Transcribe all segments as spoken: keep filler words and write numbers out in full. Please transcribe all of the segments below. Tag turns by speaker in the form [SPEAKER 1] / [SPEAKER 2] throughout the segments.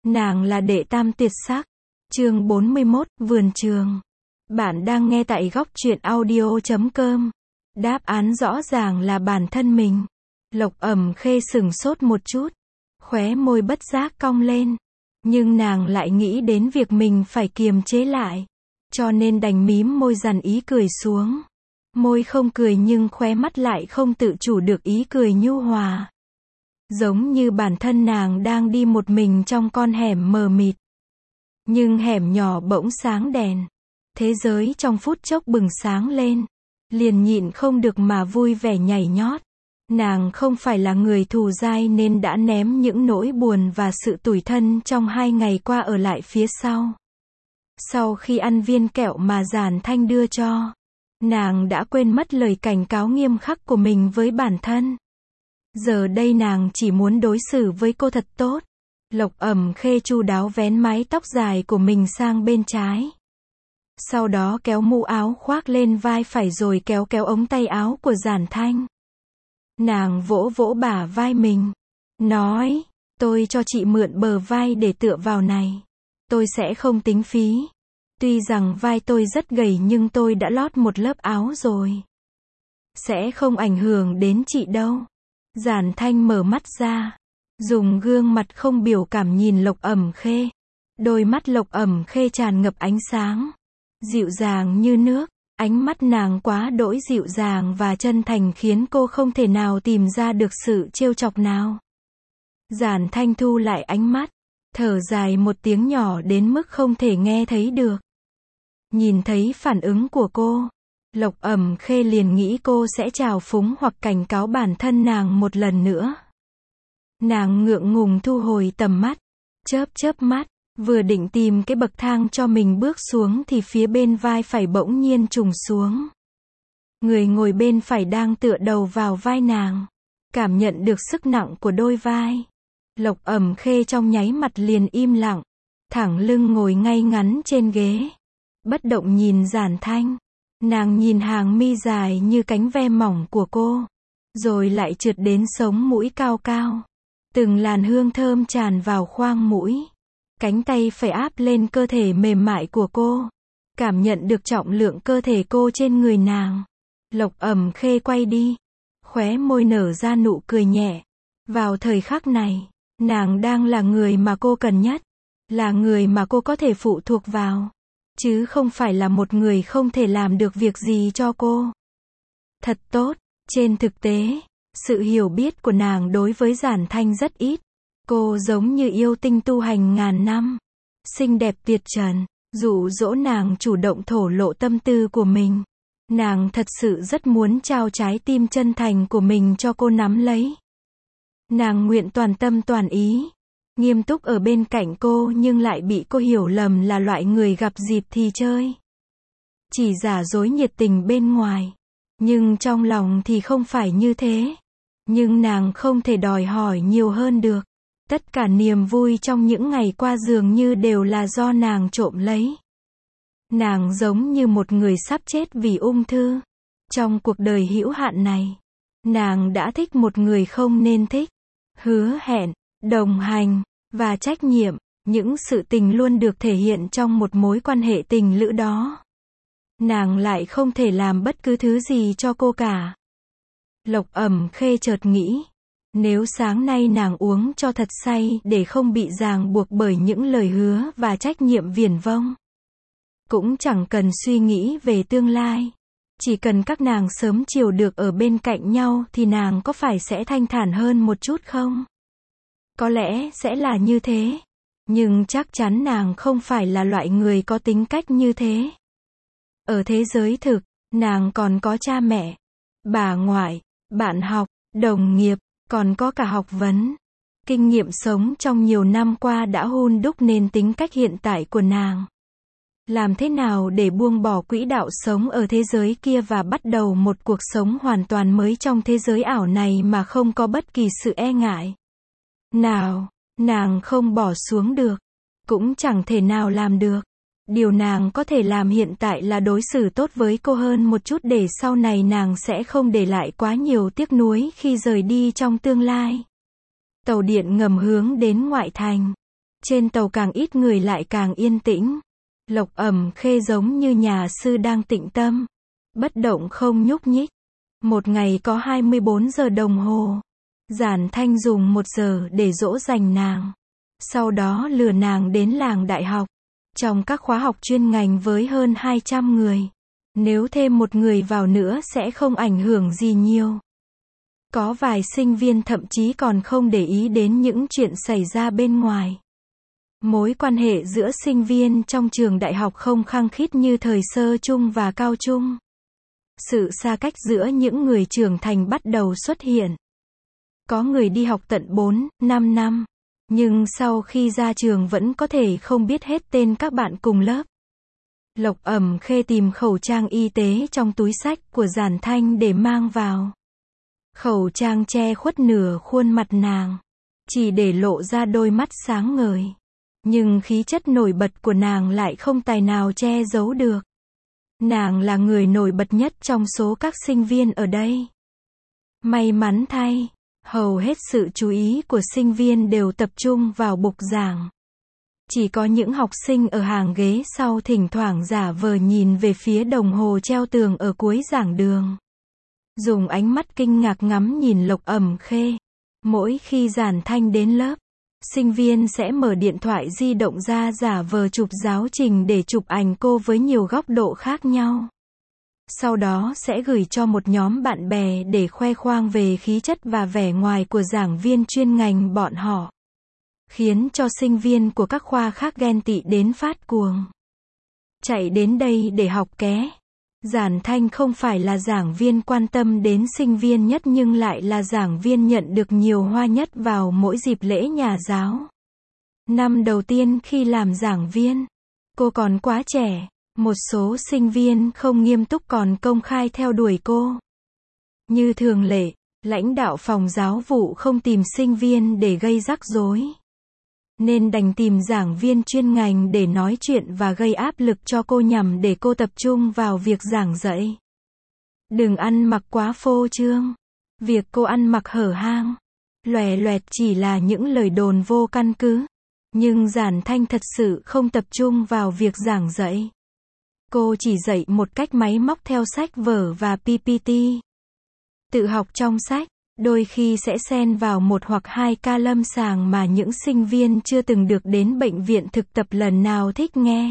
[SPEAKER 1] Nàng là đệ tam tuyệt sắc. Chương bốn mươi mốt, vườn trường. Bạn đang nghe tại góc truyện audio chấm com. Đáp án rõ ràng là bản thân mình. Lộc Ẩm Khê sửng sốt một chút, khóe môi bất giác cong lên, nhưng nàng lại nghĩ đến việc mình phải kiềm chế lại, cho nên đành mím môi dằn ý cười xuống. Môi không cười nhưng khóe mắt lại không tự chủ được ý cười nhu hòa. Giống như bản thân nàng đang đi một mình trong con hẻm mờ mịt. Nhưng hẻm nhỏ bỗng sáng đèn. Thế giới trong phút chốc bừng sáng lên. Liền nhịn không được mà vui vẻ nhảy nhót. Nàng không phải là người thù dai nên đã ném những nỗi buồn và sự tủi thân trong hai ngày qua ở lại phía sau. Sau khi ăn viên kẹo mà Giản Thanh đưa cho, nàng đã quên mất lời cảnh cáo nghiêm khắc của mình với bản thân. Giờ đây nàng chỉ muốn đối xử với cô thật tốt. Lộc Ẩm Khê chu đáo vén mái tóc dài của mình sang bên trái. Sau đó kéo mũ áo khoác lên vai phải rồi kéo kéo ống tay áo của Giản Thanh. Nàng vỗ vỗ bả vai mình, nói, tôi cho chị mượn bờ vai để tựa vào này. Tôi sẽ không tính phí. Tuy rằng vai tôi rất gầy nhưng tôi đã lót một lớp áo rồi. Sẽ không ảnh hưởng đến chị đâu. Giản Thanh mở mắt ra, dùng gương mặt không biểu cảm nhìn Lộc Ẩm Khê. Đôi mắt Lộc Ẩm Khê tràn ngập ánh sáng, dịu dàng như nước. Ánh mắt nàng quá đỗi dịu dàng và chân thành khiến cô không thể nào tìm ra được sự trêu chọc nào. Giản Thanh thu lại ánh mắt, thở dài một tiếng nhỏ đến mức không thể nghe thấy được. Nhìn thấy phản ứng của cô, Lộc Ẩm Khê liền nghĩ cô sẽ trào phúng hoặc cảnh cáo bản thân nàng một lần nữa. Nàng ngượng ngùng thu hồi tầm mắt, chớp chớp mắt, vừa định tìm cái bậc thang cho mình bước xuống thì phía bên vai phải bỗng nhiên trùng xuống. Người ngồi bên phải đang tựa đầu vào vai nàng, cảm nhận được sức nặng của đôi vai. Lộc Ẩm Khê trong nháy mặt liền im lặng, thẳng lưng ngồi ngay ngắn trên ghế, bất động nhìn Giản Thanh. Nàng nhìn hàng mi dài như cánh ve mỏng của cô, rồi lại trượt đến sống mũi cao cao. Từng làn hương thơm tràn vào khoang mũi. Cánh tay phải áp lên cơ thể mềm mại của cô, cảm nhận được trọng lượng cơ thể cô trên người nàng. Lộc Ẩm Khê quay đi, khóe môi nở ra nụ cười nhẹ. Vào thời khắc này, nàng đang là người mà cô cần nhất, là người mà cô có thể phụ thuộc vào, chứ không phải là một người không thể làm được việc gì cho cô. Thật tốt, trên thực tế, sự hiểu biết của nàng đối với Giản Thanh rất ít. Cô giống như yêu tinh tu hành ngàn năm, xinh đẹp tuyệt trần, dụ dỗ nàng chủ động thổ lộ tâm tư của mình. Nàng thật sự rất muốn trao trái tim chân thành của mình cho cô nắm lấy. Nàng nguyện toàn tâm toàn ý, nghiêm túc ở bên cạnh cô nhưng lại bị cô hiểu lầm là loại người gặp dịp thì chơi. Chỉ giả dối nhiệt tình bên ngoài, nhưng trong lòng thì không phải như thế. Nhưng nàng không thể đòi hỏi nhiều hơn được. Tất cả niềm vui trong những ngày qua dường như đều là do nàng trộm lấy. Nàng giống như một người sắp chết vì ung thư. Trong cuộc đời hữu hạn này, nàng đã thích một người không nên thích. Hứa hẹn, đồng hành, và trách nhiệm, những sự tình luôn được thể hiện trong một mối quan hệ tình lữ đó. Nàng lại không thể làm bất cứ thứ gì cho cô cả. Lộc Ẩm Khê chợt nghĩ, nếu sáng nay nàng uống cho thật say để không bị ràng buộc bởi những lời hứa và trách nhiệm viển vông. Cũng chẳng cần suy nghĩ về tương lai. Chỉ cần các nàng sớm chiều được ở bên cạnh nhau thì nàng có phải sẽ thanh thản hơn một chút không? Có lẽ sẽ là như thế. Nhưng chắc chắn nàng không phải là loại người có tính cách như thế. Ở thế giới thực, nàng còn có cha mẹ, bà ngoại, bạn học, đồng nghiệp. Còn có cả học vấn. Kinh nghiệm sống trong nhiều năm qua đã hun đúc nên tính cách hiện tại của nàng. Làm thế nào để buông bỏ quỹ đạo sống ở thế giới kia và bắt đầu một cuộc sống hoàn toàn mới trong thế giới ảo này mà không có bất kỳ sự e ngại? Nào, nàng không bỏ xuống được. Cũng chẳng thể nào làm được. Điều nàng có thể làm hiện tại là đối xử tốt với cô hơn một chút để sau này nàng sẽ không để lại quá nhiều tiếc nuối khi rời đi trong tương lai. Tàu điện ngầm hướng đến ngoại thành. Trên tàu càng ít người lại càng yên tĩnh. Lộc Ẩm Khê giống như nhà sư đang tĩnh tâm, bất động không nhúc nhích. Một ngày có hai mươi bốn giờ đồng hồ. Giản Thanh dùng một giờ để dỗ dành nàng. Sau đó lừa nàng đến làng đại học. Trong các khóa học chuyên ngành với hơn hai trăm người. Nếu thêm một người vào nữa sẽ không ảnh hưởng gì nhiều. Có vài sinh viên thậm chí còn không để ý đến những chuyện xảy ra bên ngoài. Mối quan hệ giữa sinh viên trong trường đại học không khăng khít như thời sơ trung và cao trung. Sự xa cách giữa những người trưởng thành bắt đầu xuất hiện. Có người đi học tận bốn, năm năm, nhưng sau khi ra trường vẫn có thể không biết hết tên các bạn cùng lớp. Lộc Ẩm Khê tìm khẩu trang y tế trong túi xách của Giản Thanh để mang vào. Khẩu trang che khuất nửa khuôn mặt nàng, chỉ để lộ ra đôi mắt sáng ngời. Nhưng khí chất nổi bật của nàng lại không tài nào che giấu được. Nàng là người nổi bật nhất trong số các sinh viên ở đây. May mắn thay, hầu hết sự chú ý của sinh viên đều tập trung vào bục giảng. Chỉ có những học sinh ở hàng ghế sau thỉnh thoảng giả vờ nhìn về phía đồng hồ treo tường ở cuối giảng đường. Dùng ánh mắt kinh ngạc ngắm nhìn Lộc Ẩm Khê. Mỗi khi Giản Thanh đến lớp, sinh viên sẽ mở điện thoại di động ra giả vờ chụp giáo trình để chụp ảnh cô với nhiều góc độ khác nhau. Sau đó sẽ gửi cho một nhóm bạn bè để khoe khoang về khí chất và vẻ ngoài của giảng viên chuyên ngành bọn họ. Khiến cho sinh viên của các khoa khác ghen tị đến phát cuồng. Chạy đến đây để học ké. Giản Thanh không phải là giảng viên quan tâm đến sinh viên nhất nhưng lại là giảng viên nhận được nhiều hoa nhất vào mỗi dịp lễ nhà giáo. Năm đầu tiên khi làm giảng viên, cô còn quá trẻ, một số sinh viên không nghiêm túc còn công khai theo đuổi cô. Như thường lệ, lãnh đạo phòng giáo vụ không tìm sinh viên để gây rắc rối, nên đành tìm giảng viên chuyên ngành để nói chuyện và gây áp lực cho cô nhằm để cô tập trung vào việc giảng dạy. Đừng ăn mặc quá phô trương. Việc cô ăn mặc hở hang, lòe loẹt chỉ là những lời đồn vô căn cứ. Nhưng Giản Thanh thật sự không tập trung vào việc giảng dạy. Cô chỉ dạy một cách máy móc theo sách vở và pê pê tê. Tự học trong sách. Đôi khi sẽ xen vào một hoặc hai ca lâm sàng mà những sinh viên chưa từng được đến bệnh viện thực tập lần nào thích nghe.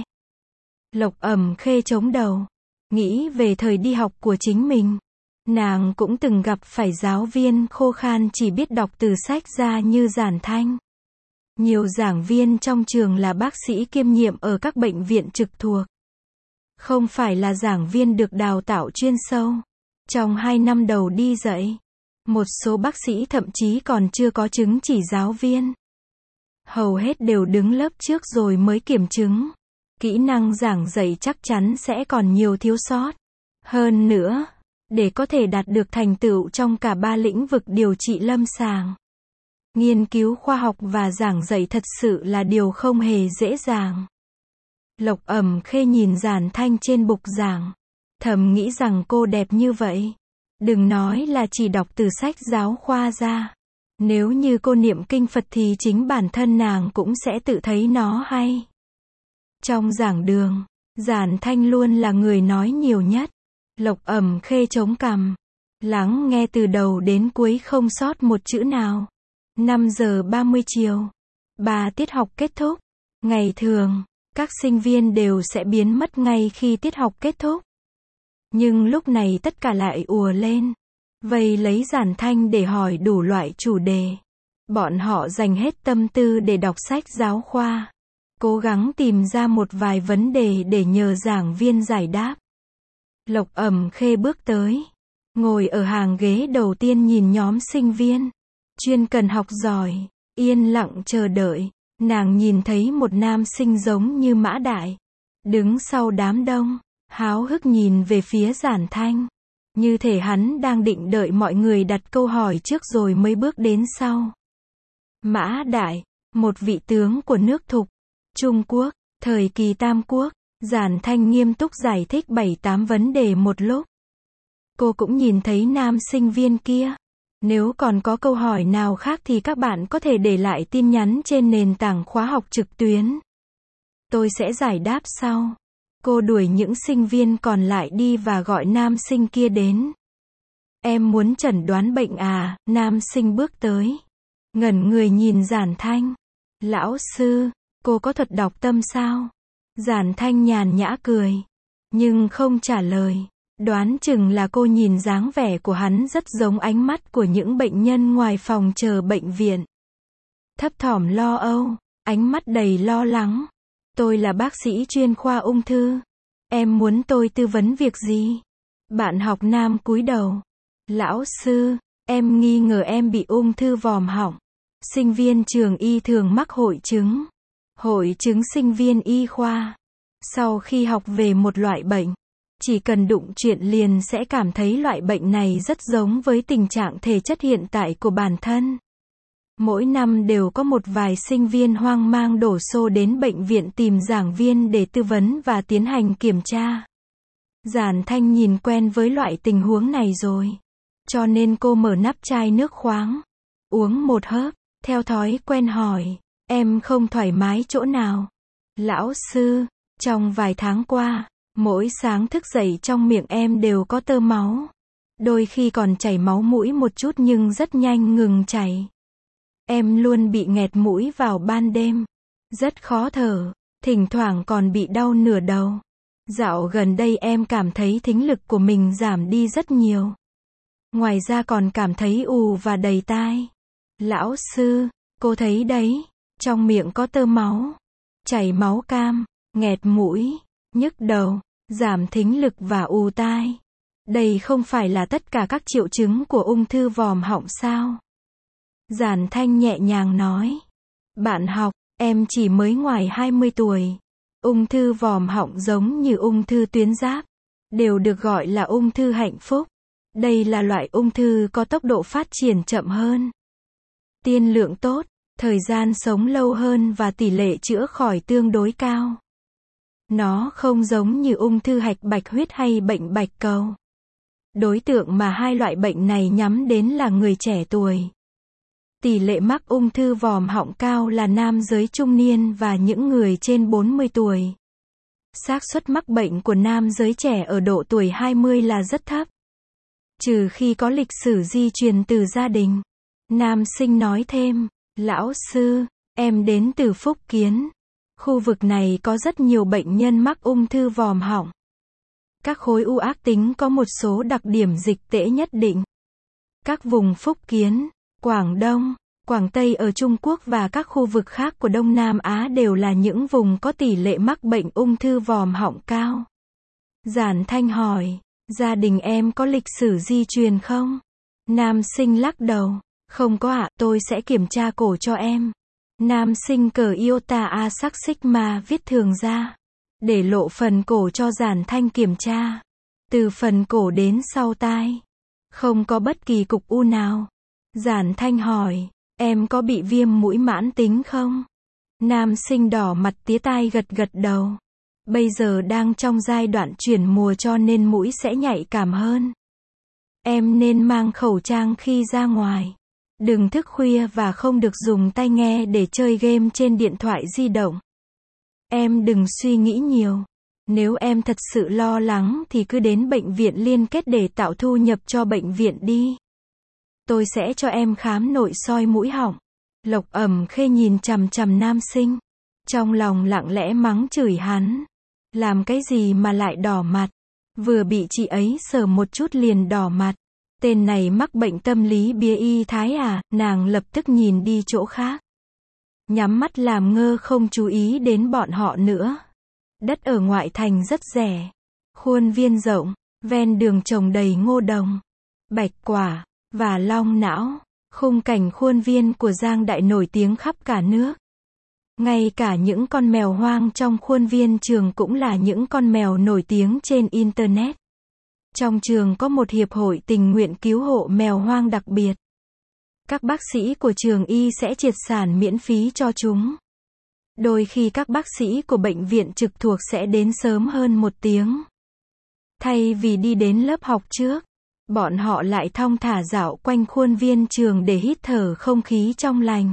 [SPEAKER 1] Lộc Ẩm Khê chống đầu, nghĩ về thời đi học của chính mình. Nàng cũng từng gặp phải giáo viên khô khan chỉ biết đọc từ sách ra như Giản Thanh. Nhiều giảng viên trong trường là bác sĩ kiêm nhiệm ở các bệnh viện trực thuộc. Không phải là giảng viên được đào tạo chuyên sâu. Trong hai năm đầu đi dạy, một số bác sĩ thậm chí còn chưa có chứng chỉ giáo viên. Hầu hết đều đứng lớp trước rồi mới kiểm chứng. Kỹ năng giảng dạy chắc chắn sẽ còn nhiều thiếu sót. Hơn nữa, để có thể đạt được thành tựu trong cả ba lĩnh vực điều trị lâm sàng, nghiên cứu khoa học và giảng dạy thật sự là điều không hề dễ dàng. Lộc Ẩm Khê nhìn Giản Thanh trên bục giảng, thầm nghĩ rằng cô đẹp như vậy. Đừng nói là chỉ đọc từ sách giáo khoa ra. Nếu như cô niệm kinh Phật thì chính bản thân nàng cũng sẽ tự thấy nó hay. Trong giảng đường, Giản Thanh luôn là người nói nhiều nhất. Lộc Ẩm Khê chống cằm, lắng nghe từ đầu đến cuối không sót một chữ nào. năm giờ ba mươi chiều, ba tiết học kết thúc. Ngày thường, các sinh viên đều sẽ biến mất ngay khi tiết học kết thúc. Nhưng lúc này tất cả lại ùa lên, vây lấy Giản Thanh để hỏi đủ loại chủ đề. Bọn họ dành hết tâm tư để đọc sách giáo khoa, cố gắng tìm ra một vài vấn đề để nhờ giảng viên giải đáp. Lộc Ẩm Khê bước tới, ngồi ở hàng ghế đầu tiên nhìn nhóm sinh viên chuyên cần học giỏi, yên lặng chờ đợi. Nàng nhìn thấy một nam sinh giống như Mã Đại, đứng sau đám đông, háo hức nhìn về phía Giản Thanh, như thể hắn đang định đợi mọi người đặt câu hỏi trước rồi mới bước đến sau. Mã Đại, một vị tướng của nước Thục, Trung Quốc, thời kỳ Tam Quốc. Giản Thanh nghiêm túc giải thích bảy tám vấn đề một lúc. Cô cũng nhìn thấy nam sinh viên kia, Nếu còn có câu hỏi nào khác thì các bạn có thể để lại tin nhắn trên nền tảng khóa học trực tuyến. Tôi sẽ giải đáp sau. Cô đuổi những sinh viên còn lại đi và gọi nam sinh kia đến. Em muốn chẩn đoán bệnh à? Nam sinh bước tới. Ngẩn người nhìn Giản Thanh. Lão sư, cô có thuật đọc tâm sao? Giản Thanh nhàn nhã cười. Nhưng không trả lời. Đoán chừng là cô nhìn dáng vẻ của hắn rất giống ánh mắt của những bệnh nhân ngoài phòng chờ bệnh viện. Thấp thỏm lo âu, ánh mắt đầy lo lắng. Tôi là bác sĩ chuyên khoa ung thư. Em muốn tôi tư vấn việc gì? Bạn học nam cúi đầu. Lão sư, em nghi ngờ em bị ung thư vòm họng. Sinh viên trường y thường mắc hội chứng. Hội chứng sinh viên y khoa. Sau khi học về một loại bệnh, chỉ cần đụng chuyện liền sẽ cảm thấy loại bệnh này rất giống với tình trạng thể chất hiện tại của bản thân. Mỗi năm đều có một vài sinh viên hoang mang đổ xô đến bệnh viện tìm giảng viên để tư vấn và tiến hành kiểm tra. Giản Thanh nhìn quen với loại tình huống này rồi. Cho nên cô mở nắp chai nước khoáng. Uống một hớp, theo thói quen hỏi. Em không thoải mái chỗ nào? Lão sư, trong vài tháng qua, mỗi sáng thức dậy trong miệng em đều có tơ máu. Đôi khi còn chảy máu mũi một chút nhưng rất nhanh ngừng chảy. Em luôn bị nghẹt mũi vào ban đêm. Rất khó thở, thỉnh thoảng còn bị đau nửa đầu. Dạo gần đây em cảm thấy thính lực của mình giảm đi rất nhiều. Ngoài ra còn cảm thấy ù và đầy tai. Lão sư, cô thấy đấy, trong miệng có tơ máu, chảy máu cam, nghẹt mũi, nhức đầu, giảm thính lực và ù tai. Đây không phải là tất cả các triệu chứng của ung thư vòm họng sao? Giản Thanh nhẹ nhàng nói. Bạn học, em chỉ mới ngoài hai mươi tuổi. Ung thư vòm họng giống như ung thư tuyến giáp, đều được gọi là ung thư hạnh phúc. Đây là loại ung thư có tốc độ phát triển chậm hơn, tiên lượng tốt, thời gian sống lâu hơn và tỷ lệ chữa khỏi tương đối cao. Nó không giống như ung thư hạch bạch huyết hay bệnh bạch cầu. Đối tượng mà hai loại bệnh này nhắm đến là người trẻ tuổi. Tỷ lệ mắc ung thư vòm họng cao là nam giới trung niên và những người trên bốn mươi tuổi. Xác suất mắc bệnh của nam giới trẻ ở độ tuổi hai mươi là rất thấp. Trừ khi có lịch sử di truyền từ gia đình. Nam sinh nói thêm, lão sư, em đến từ Phúc Kiến. Khu vực này có rất nhiều bệnh nhân mắc ung thư vòm họng. Các khối u ác tính có một số đặc điểm dịch tễ nhất định. Các vùng Phúc Kiến, Quảng Đông, Quảng Tây ở Trung Quốc và các khu vực khác của Đông Nam Á đều là những vùng có tỷ lệ mắc bệnh ung thư vòm họng cao. Giản Thanh hỏi, gia đình em có lịch sử di truyền không? Nam sinh lắc đầu, không có ạ, tôi sẽ kiểm tra cổ cho em. Nam sinh cởi iota A sắc sigma viết thường ra, để lộ phần cổ cho Giản Thanh kiểm tra. Từ phần cổ đến sau tai, không có bất kỳ cục u nào. Giản Thanh hỏi, em có bị viêm mũi mãn tính không? Nam sinh đỏ mặt tía tai gật gật đầu. Bây giờ đang trong giai đoạn chuyển mùa cho nên mũi sẽ nhạy cảm hơn. Em nên mang khẩu trang khi ra ngoài. Đừng thức khuya và không được dùng tai nghe để chơi game trên điện thoại di động. Em đừng suy nghĩ nhiều. Nếu em thật sự lo lắng thì cứ đến bệnh viện liên kết để tạo thu nhập cho bệnh viện đi. Tôi sẽ cho em khám nội soi mũi họng. Lộc Ẩm Khê nhìn chằm chằm nam sinh. Trong lòng lặng lẽ mắng chửi hắn. Làm cái gì mà lại đỏ mặt? Vừa bị chị ấy sờ một chút liền đỏ mặt. Tên này mắc bệnh tâm lý bia y thái à? Nàng lập tức nhìn đi chỗ khác. Nhắm mắt làm ngơ không chú ý đến bọn họ nữa. Đất ở ngoại thành rất rẻ. Khuôn viên rộng, ven đường trồng đầy ngô đồng, bạch quả, và long não. Khung cảnh khuôn viên của Giang Đại nổi tiếng khắp cả nước. Ngay cả những con mèo hoang trong khuôn viên trường cũng là những con mèo nổi tiếng trên Internet. Trong trường có một hiệp hội tình nguyện cứu hộ mèo hoang đặc biệt. Các bác sĩ của trường y sẽ triệt sản miễn phí cho chúng. Đôi khi các bác sĩ của bệnh viện trực thuộc sẽ đến sớm hơn một tiếng. Thay vì đi đến lớp học trước, Bọn họ lại thong thả dạo quanh khuôn viên trường để hít thở không khí trong lành.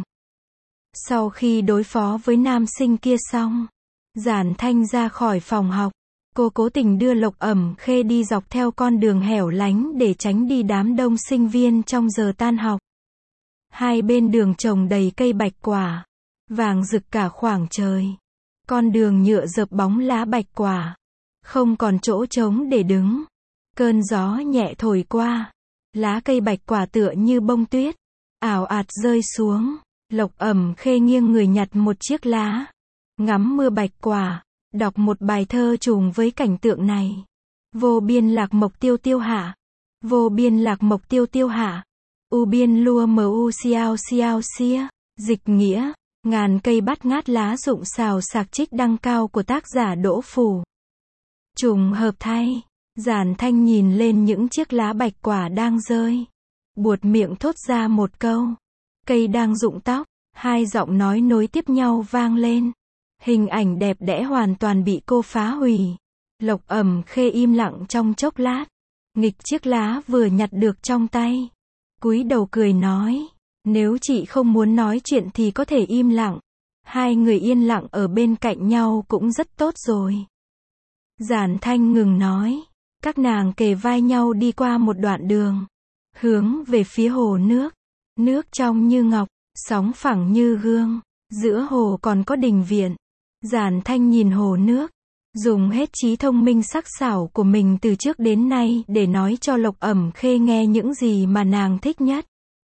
[SPEAKER 1] Sau khi đối phó với nam sinh kia xong, Giản Thanh ra khỏi phòng học. Cô cố tình đưa Lộc Ẩm Khê đi dọc theo con đường hẻo lánh để tránh đi đám đông sinh viên trong giờ tan học. Hai bên đường trồng đầy cây bạch quả, vàng rực cả khoảng trời. Con đường nhựa rợp bóng lá bạch quả, không còn chỗ trống để đứng. Cơn gió nhẹ thổi qua, lá cây bạch quả tựa như bông tuyết, ảo ạt rơi xuống. Lộc Ẩm Khê nghiêng người nhặt một chiếc lá, ngắm mưa bạch quả, đọc một bài thơ trùng với cảnh tượng này. Vô biên lạc mộc tiêu tiêu hạ, vô biên lạc mộc tiêu tiêu hạ, u biên lua mu xiao xiao xia. Dịch nghĩa, ngàn cây bát ngát lá rụng xào xạc trích đăng cao của tác giả Đỗ Phủ. Trùng hợp thay, Giản Thanh nhìn lên những chiếc lá bạch quả đang rơi, buột miệng thốt ra một câu. Cây đang rụng tóc, hai giọng nói nối tiếp nhau vang lên. Hình ảnh đẹp đẽ hoàn toàn bị cô phá hủy. Lộc Ẩm Khê im lặng trong chốc lát, nghịch chiếc lá vừa nhặt được trong tay, cúi đầu cười nói, nếu chị không muốn nói chuyện thì có thể im lặng. Hai người yên lặng ở bên cạnh nhau cũng rất tốt rồi. Giản Thanh ngừng nói, các nàng kề vai nhau đi qua một đoạn đường, hướng về phía hồ nước. Nước trong như ngọc, sóng phẳng như gương, giữa hồ còn có đình viện. Giản Thanh nhìn hồ nước, dùng hết trí thông minh sắc sảo của mình từ trước đến nay để nói cho Lộc Ẩm Khê nghe những gì mà nàng thích nhất.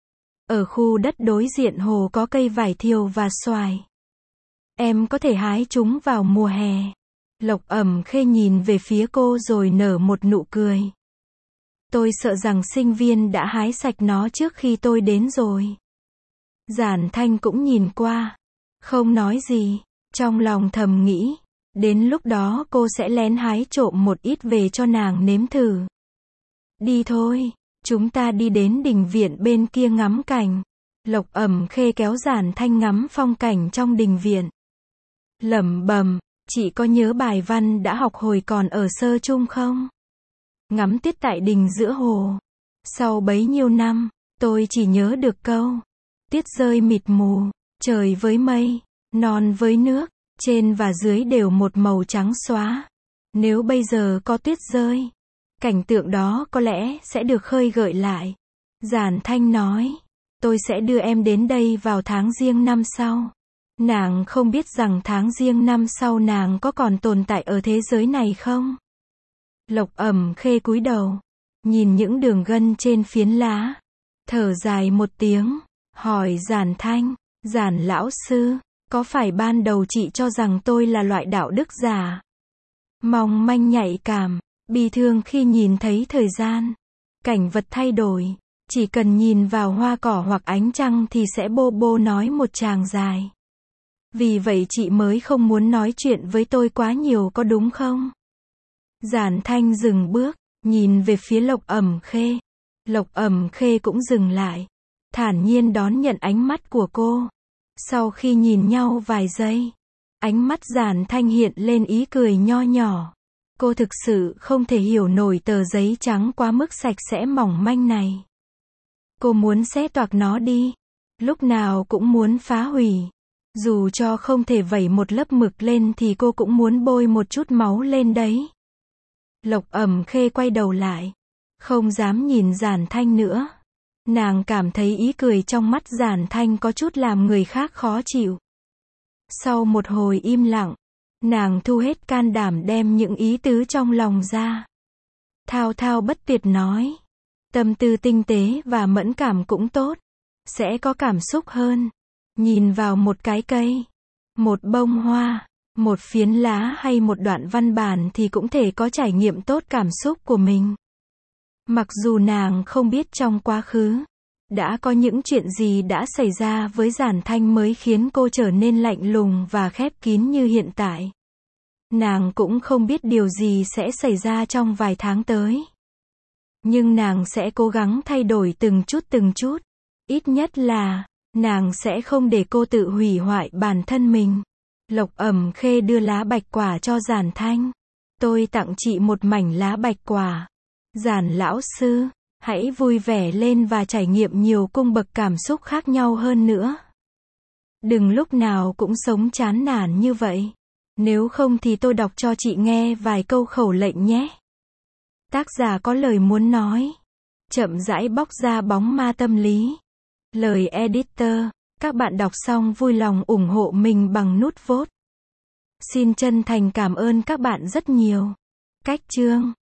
[SPEAKER 1] Ở khu đất đối diện hồ có cây vải thiều và xoài. Em có thể hái chúng vào mùa hè. Lộc Ẩm Khê nhìn về phía cô rồi nở một nụ cười. Tôi sợ rằng sinh viên đã hái sạch nó trước khi tôi đến rồi. Giản Thanh cũng nhìn qua, không nói gì, trong lòng thầm nghĩ, đến lúc đó cô sẽ lén hái trộm một ít về cho nàng nếm thử. Đi thôi, chúng ta đi đến đình viện bên kia ngắm cảnh. Lộc Ẩm Khê kéo Giản Thanh ngắm phong cảnh trong đình viện. Lẩm bẩm, chị có nhớ bài văn đã học hồi còn ở sơ chung không? Ngắm tuyết tại đình giữa hồ. Sau bấy nhiêu năm, tôi chỉ nhớ được câu. Tuyết rơi mịt mù, trời với mây, non với nước, trên và dưới đều một màu trắng xóa. Nếu bây giờ có tuyết rơi, cảnh tượng đó có lẽ sẽ được khơi gợi lại. Giản Thanh nói, tôi sẽ đưa em đến đây vào tháng giêng năm sau. Nàng không biết rằng tháng giêng năm sau nàng có còn tồn tại ở thế giới này không? Lộc Ẩm Khê cúi đầu, nhìn những đường gân trên phiến lá, thở dài một tiếng, hỏi Giản Thanh, Giản lão sư, có phải ban đầu chị cho rằng tôi là loại đạo đức giả, mong manh nhạy cảm, bi thương khi nhìn thấy thời gian, cảnh vật thay đổi, chỉ cần nhìn vào hoa cỏ hoặc ánh trăng thì sẽ bô bô nói một tràng dài. Vì vậy chị mới không muốn nói chuyện với tôi quá nhiều có đúng không? Giản Thanh dừng bước, nhìn về phía Lộc Ẩm Khê. Lộc Ẩm Khê cũng dừng lại, thản nhiên đón nhận ánh mắt của cô. Sau khi nhìn nhau vài giây, ánh mắt Giản Thanh hiện lên ý cười nho nhỏ. Cô thực sự không thể hiểu nổi tờ giấy trắng quá mức sạch sẽ mỏng manh này. Cô muốn xé toạc nó đi, lúc nào cũng muốn phá hủy. Dù cho không thể vẩy một lớp mực lên thì cô cũng muốn bôi một chút máu lên đấy. Lộc Ẩm Khê quay đầu lại, không dám nhìn Giản Thanh nữa. Nàng cảm thấy ý cười trong mắt Giản Thanh có chút làm người khác khó chịu. Sau một hồi im lặng, nàng thu hết can đảm đem những ý tứ trong lòng ra. Thao thao bất tuyệt nói, tâm tư tinh tế và mẫn cảm cũng tốt, sẽ có cảm xúc hơn. Nhìn vào một cái cây, một bông hoa, một phiến lá hay một đoạn văn bản thì cũng thể có trải nghiệm tốt cảm xúc của mình. Mặc dù nàng không biết trong quá khứ, đã có những chuyện gì đã xảy ra với Giản Thanh mới khiến cô trở nên lạnh lùng và khép kín như hiện tại. Nàng cũng không biết điều gì sẽ xảy ra trong vài tháng tới. Nhưng nàng sẽ cố gắng thay đổi từng chút từng chút. Ít nhất là, nàng sẽ không để cô tự hủy hoại bản thân mình. Lộc Ẩm Khê đưa lá bạch quả cho Giản Thanh. Tôi tặng chị một mảnh lá bạch quả. Giản lão sư, Hãy vui vẻ lên và trải nghiệm nhiều cung bậc cảm xúc khác nhau hơn nữa. Đừng lúc nào cũng sống chán nản như vậy. Nếu không thì tôi đọc cho chị nghe vài câu khẩu lệnh nhé. Tác giả có lời muốn nói. Chậm rãi bóc ra bóng ma tâm lý. Lời editor. Các bạn đọc xong vui lòng ủng hộ mình bằng nút vote. Xin chân thành cảm ơn các bạn rất nhiều. Cách chương